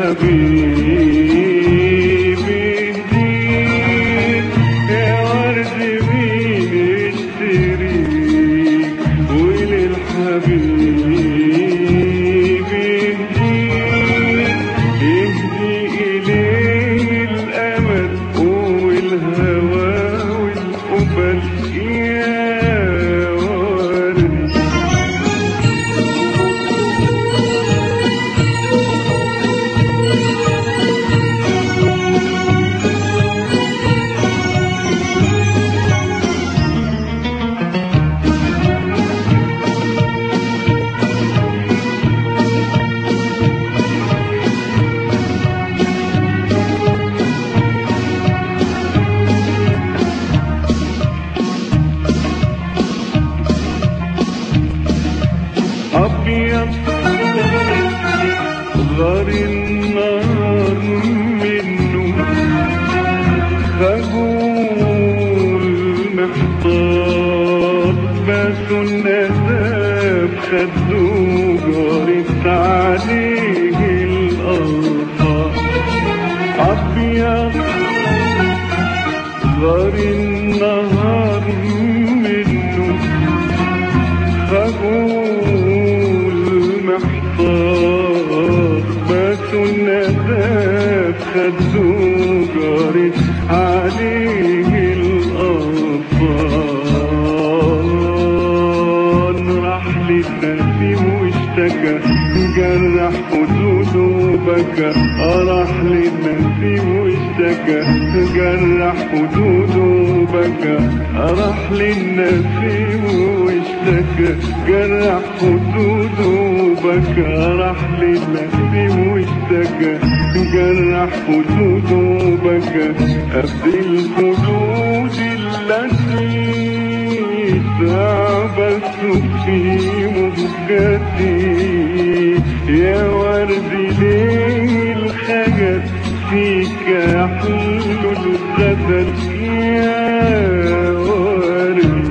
للحبيب جديد يا ورد مين يشتريك وللحبيب جديد يهدي إليه الأمل والهوى والقبل يا ورد. أبيض غار النار منه خجول محتار بس النداب خده جارت عليه الأرض. أبيض غار النهار منه خجول محتار بس النداب خده جارت عليه الأطفال. راح للنسيم واشتكى جرح خدوده وبكى. راح للنسيم واشتكى جرح خدوده وبكى. راح للنسيم واشتكى جرح خدوده وبكى. راح للنسيم واشتكى جرح خدوده وبكى. قبل الخدود التي تعبث في مهجتي يا ورد ليه الخجل فيك يحل الغزل يا ورد.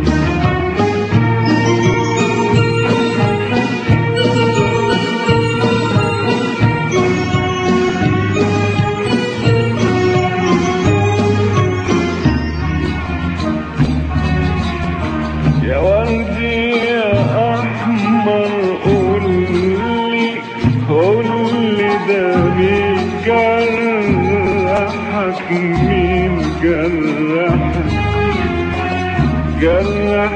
يا وردي يا أحمر قولي ده مين جرحك مين جرحك جرح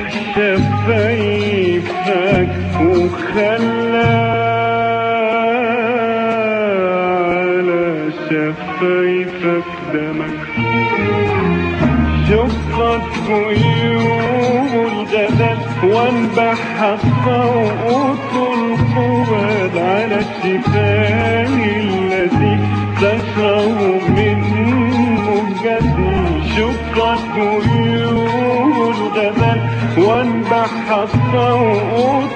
شفايفك وخلى على شفايفك دمك. شفت غيوم الغزل وانبح الصوت القواد على الشفاه التي تشرب من مهجتي. شفت غيوم الغزل وانبح الصوت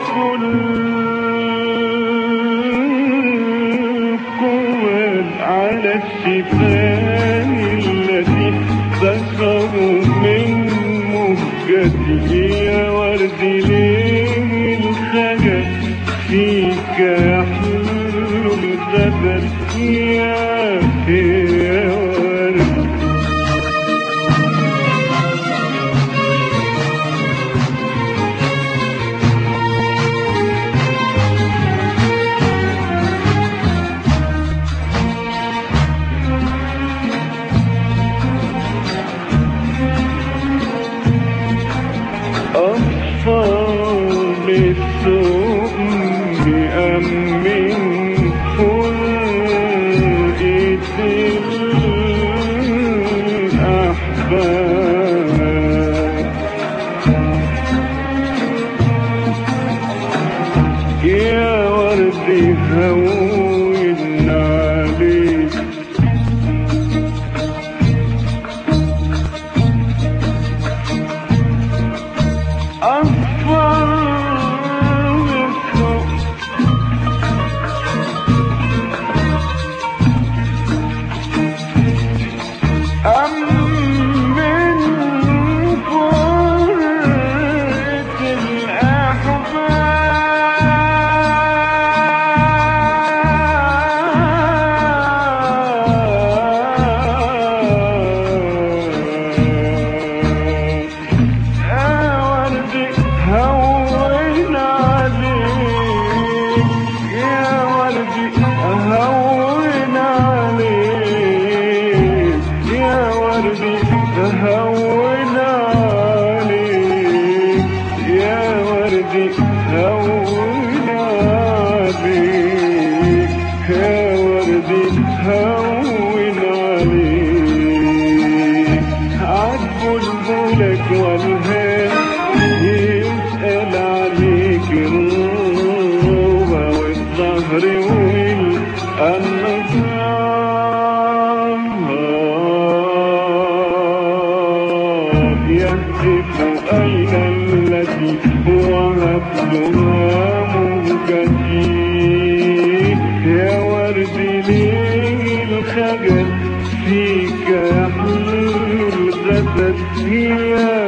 القواد على الشفاه التي تشرب من مهجتي يا ورد ليه الخجل فيك يحل الغزل يا ورد. أطفال الثوم بأمن هون عليك يا وردي هون عليك يا وردي هون عليك عالبلبلك والهان يسأل عليك الروبة والظهر والأنهار يهتف أين التي وهبتها موجتي يا وردي ليه الخجل فيك يحلو الجسد يا